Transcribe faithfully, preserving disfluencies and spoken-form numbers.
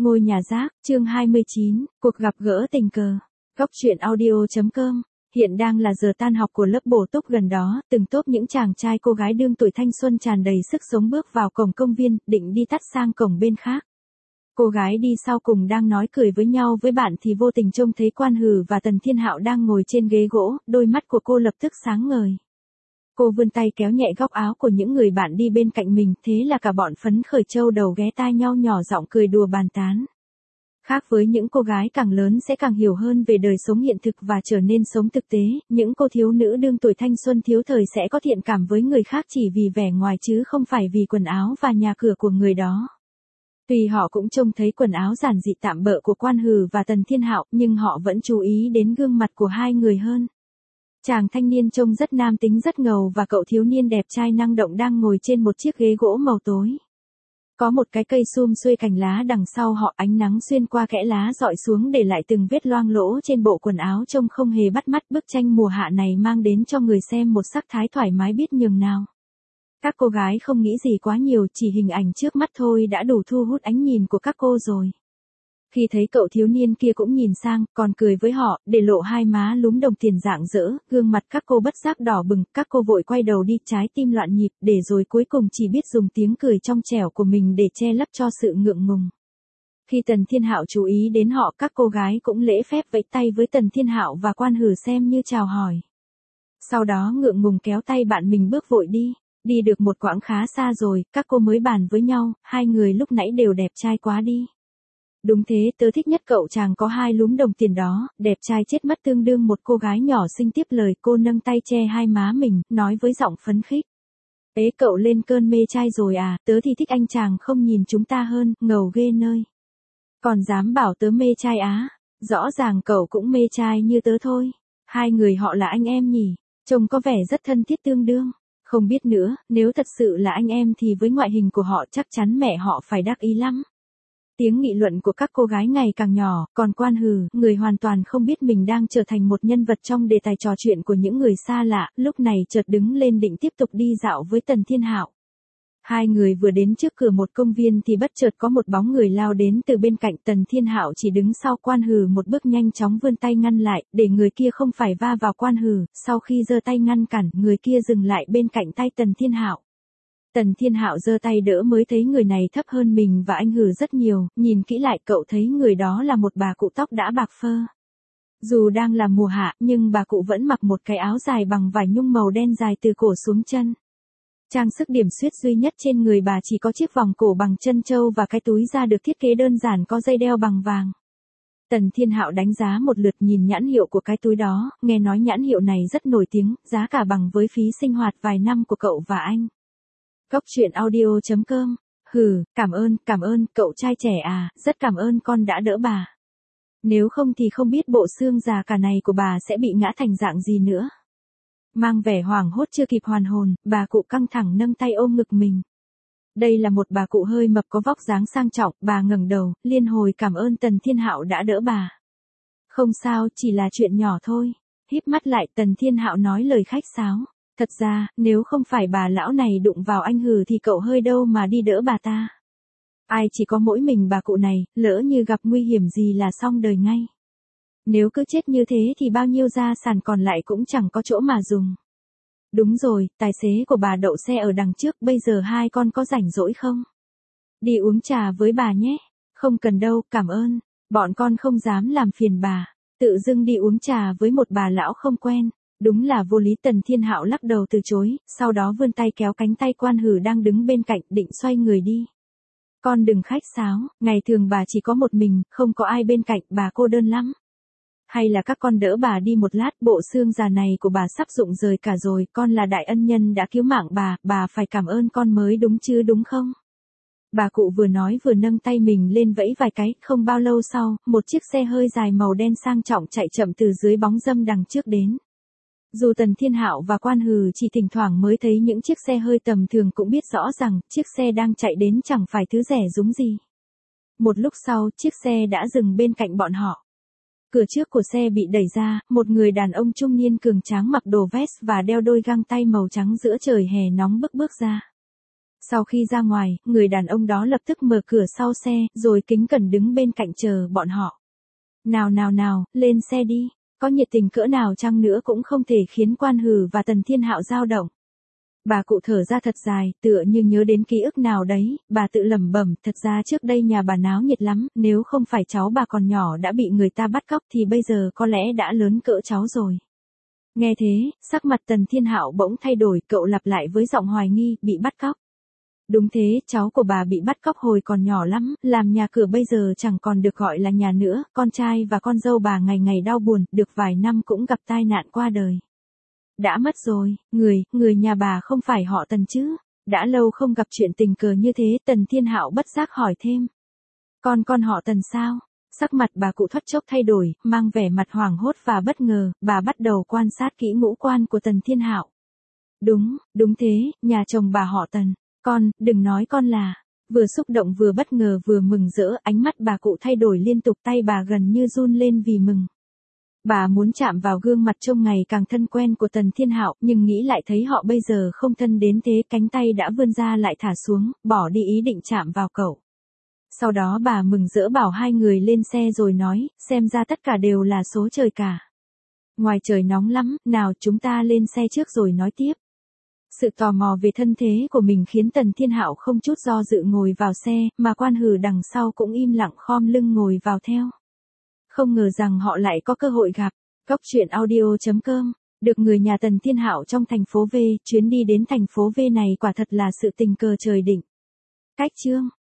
Ngôi nhà rác, chương hai mươi chín, cuộc gặp gỡ tình cờ. Góc truyện audio chấm com. Hiện đang là giờ tan học của lớp bổ túc gần đó, từng tốp những chàng trai cô gái đương tuổi thanh xuân tràn đầy sức sống bước vào cổng công viên, định đi tắt sang cổng bên khác. Cô gái đi sau cùng đang nói cười với nhau với bạn thì vô tình trông thấy Quan Hừ và Tần Thiên Hạo đang ngồi trên ghế gỗ, đôi mắt của cô lập tức sáng ngời. Cô vươn tay kéo nhẹ góc áo của những người bạn đi bên cạnh mình, thế là cả bọn phấn khởi trâu đầu ghé tai nhau nhỏ giọng cười đùa bàn tán. Khác với những cô gái càng lớn sẽ càng hiểu hơn về đời sống hiện thực và trở nên sống thực tế, những cô thiếu nữ đương tuổi thanh xuân thiếu thời sẽ có thiện cảm với người khác chỉ vì vẻ ngoài chứ không phải vì quần áo và nhà cửa của người đó. Tuy họ cũng trông thấy quần áo giản dị tạm bợ của Quan Hừ và Tần Thiên Hạo, nhưng họ vẫn chú ý đến gương mặt của hai người hơn. Chàng thanh niên trông rất nam tính rất ngầu và cậu thiếu niên đẹp trai năng động đang ngồi trên một chiếc ghế gỗ màu tối. Có một cái cây sum xuê cành lá đằng sau họ, ánh nắng xuyên qua kẽ lá dọi xuống để lại từng vết loang lỗ trên bộ quần áo trông không hề bắt mắt. Bức tranh mùa hạ này mang đến cho người xem một sắc thái thoải mái biết nhường nào. Các cô gái không nghĩ gì quá nhiều, chỉ hình ảnh trước mắt thôi đã đủ thu hút ánh nhìn của các cô rồi. Khi thấy cậu thiếu niên kia cũng nhìn sang, còn cười với họ, để lộ hai má lúm đồng tiền rạng rỡ, gương mặt các cô bất giác đỏ bừng, các cô vội quay đầu đi, trái tim loạn nhịp, để rồi cuối cùng chỉ biết dùng tiếng cười trong trẻo của mình để che lấp cho sự ngượng ngùng. Khi Tần Thiên Hạo chú ý đến họ, các cô gái cũng lễ phép vẫy tay với Tần Thiên Hạo và Quan Hừ xem như chào hỏi. Sau đó ngượng ngùng kéo tay bạn mình bước vội đi. Đi được một quãng khá xa rồi, các cô mới bàn với nhau, hai người lúc nãy đều đẹp trai quá đi. Đúng thế, tớ thích nhất cậu chàng có hai lúm đồng tiền đó, đẹp trai chết mất, tương đương một cô gái nhỏ xinh tiếp lời. Cô nâng tay che hai má mình, nói với giọng phấn khích. Ế, cậu lên cơn mê trai rồi à, tớ thì thích anh chàng không nhìn chúng ta hơn, ngầu ghê nơi. Còn dám bảo tớ mê trai á, rõ ràng cậu cũng mê trai như tớ thôi. Hai người họ là anh em nhỉ, trông có vẻ rất thân thiết tương đương. Không biết nữa, nếu thật sự là anh em thì với ngoại hình của họ chắc chắn mẹ họ phải đắc ý lắm. Tiếng nghị luận của các cô gái ngày càng nhỏ, còn Quan Hừ, người hoàn toàn không biết mình đang trở thành một nhân vật trong đề tài trò chuyện của những người xa lạ, lúc này chợt đứng lên định tiếp tục đi dạo với Tần Thiên Hạo. Hai người vừa đến trước cửa một công viên thì bất chợt có một bóng người lao đến từ bên cạnh. Tần Thiên Hạo chỉ đứng sau Quan Hừ một bước, nhanh chóng vươn tay ngăn lại, để người kia không phải va vào Quan Hừ. Sau khi giơ tay ngăn cản, người kia dừng lại bên cạnh tay Tần Thiên Hạo. Tần Thiên Hạo giơ tay đỡ mới thấy người này thấp hơn mình và anh Hừ rất nhiều, nhìn kỹ lại cậu thấy người đó là một bà cụ tóc đã bạc phơ. Dù đang là mùa hạ, nhưng bà cụ vẫn mặc một cái áo dài bằng vải nhung màu đen dài từ cổ xuống chân. Trang sức điểm xuyết duy nhất trên người bà chỉ có chiếc vòng cổ bằng trân châu và cái túi da được thiết kế đơn giản có dây đeo bằng vàng. Tần Thiên Hạo đánh giá một lượt, nhìn nhãn hiệu của cái túi đó, nghe nói nhãn hiệu này rất nổi tiếng, giá cả bằng với phí sinh hoạt vài năm của cậu và anh. Góc truyện audio chấm com. Hừ, cảm ơn, cảm ơn, cậu trai trẻ à, rất cảm ơn con đã đỡ bà. Nếu không thì không biết bộ xương già cả này của bà sẽ bị ngã thành dạng gì nữa. Mang vẻ hoảng hốt chưa kịp hoàn hồn, bà cụ căng thẳng nâng tay ôm ngực mình. Đây là một bà cụ hơi mập có vóc dáng sang trọng, bà ngẩng đầu, liên hồi cảm ơn Tần Thiên Hạo đã đỡ bà. Không sao, chỉ là chuyện nhỏ thôi. Híp mắt lại, Tần Thiên Hạo nói lời khách sáo. Thật ra, nếu không phải bà lão này đụng vào anh Hừ thì cậu hơi đâu mà đi đỡ bà ta. Ai chỉ có mỗi mình bà cụ này, lỡ như gặp nguy hiểm gì là xong đời ngay. Nếu cứ chết như thế thì bao nhiêu gia sản còn lại cũng chẳng có chỗ mà dùng. Đúng rồi, tài xế của bà đậu xe ở đằng trước, bây giờ hai con có rảnh rỗi không? Đi uống trà với bà nhé. Không cần đâu, cảm ơn. Bọn con không dám làm phiền bà. Tự dưng đi uống trà với một bà lão không quen. Đúng là vô lý. Tần Thiên Hạo lắc đầu từ chối, sau đó vươn tay kéo cánh tay Quan Hừ đang đứng bên cạnh, định xoay người đi. Con đừng khách sáo, ngày thường bà chỉ có một mình, không có ai bên cạnh, bà cô đơn lắm. Hay là các con đỡ bà đi một lát, bộ xương già này của bà sắp rụng rời cả rồi, con là đại ân nhân đã cứu mạng bà, bà phải cảm ơn con mới đúng chứ đúng không? Bà cụ vừa nói vừa nâng tay mình lên vẫy vài cái, không bao lâu sau, một chiếc xe hơi dài màu đen sang trọng chạy chậm từ dưới bóng râm đằng trước đến. Dù Tần Thiên Hạo và Quan Hừ chỉ thỉnh thoảng mới thấy những chiếc xe hơi tầm thường cũng biết rõ rằng chiếc xe đang chạy đến chẳng phải thứ rẻ rúng gì. Một lúc sau, chiếc xe đã dừng bên cạnh bọn họ. Cửa trước của xe bị đẩy ra, một người đàn ông trung niên cường tráng mặc đồ vest và đeo đôi găng tay màu trắng giữa trời hè nóng bức bước ra. Sau khi ra ngoài, người đàn ông đó lập tức mở cửa sau xe, rồi kính cẩn đứng bên cạnh chờ bọn họ. Nào nào nào, lên xe đi, có nhiệt tình cỡ nào chăng nữa cũng không thể khiến Quan Hử và Tần Thiên Hạo dao động. Bà cụ thở ra thật dài, tựa như nhớ đến ký ức nào đấy, bà tự lẩm bẩm, thật ra trước đây nhà bà náo nhiệt lắm, nếu không phải cháu bà còn nhỏ đã bị người ta bắt cóc thì bây giờ có lẽ đã lớn cỡ cháu rồi. Nghe thế, sắc mặt Tần Thiên Hạo bỗng thay đổi, cậu lặp lại với giọng hoài nghi, bị bắt cóc. Đúng thế, cháu của bà bị bắt cóc hồi còn nhỏ lắm, làm nhà cửa bây giờ chẳng còn được gọi là nhà nữa, con trai và con dâu bà ngày ngày đau buồn, được vài năm cũng gặp tai nạn qua đời. Đã mất rồi, người, người nhà bà không phải họ Tần chứ? Đã lâu không gặp chuyện tình cờ như thế, Tần Thiên Hạo bất giác hỏi thêm. Con con họ Tần sao? Sắc mặt bà cụ thoát chốc thay đổi, mang vẻ mặt hoảng hốt và bất ngờ, bà bắt đầu quan sát kỹ ngũ quan của Tần Thiên Hạo. Đúng, đúng thế, nhà chồng bà họ Tần. Con, đừng nói con là. Vừa xúc động vừa bất ngờ vừa mừng rỡ, ánh mắt bà cụ thay đổi liên tục, tay bà gần như run lên vì mừng. Bà muốn chạm vào gương mặt trông ngày càng thân quen của Tần Thiên Hạo, nhưng nghĩ lại thấy họ bây giờ không thân đến thế, cánh tay đã vươn ra lại thả xuống, bỏ đi ý định chạm vào cậu. Sau đó bà mừng rỡ bảo hai người lên xe rồi nói, xem ra tất cả đều là số trời cả. Ngoài trời nóng lắm, nào chúng ta lên xe trước rồi nói tiếp. Sự tò mò về thân thế của mình khiến Tần Thiên Hạo không chút do dự ngồi vào xe, mà Quan Hử đằng sau cũng im lặng khom lưng ngồi vào theo. Không ngờ rằng họ lại có cơ hội gặp. Cóc truyện audio chấm com. Được người nhà Tần Thiên Hạo trong thành phố V, chuyến đi đến thành phố V này quả thật là sự tình cờ trời định. Cách chương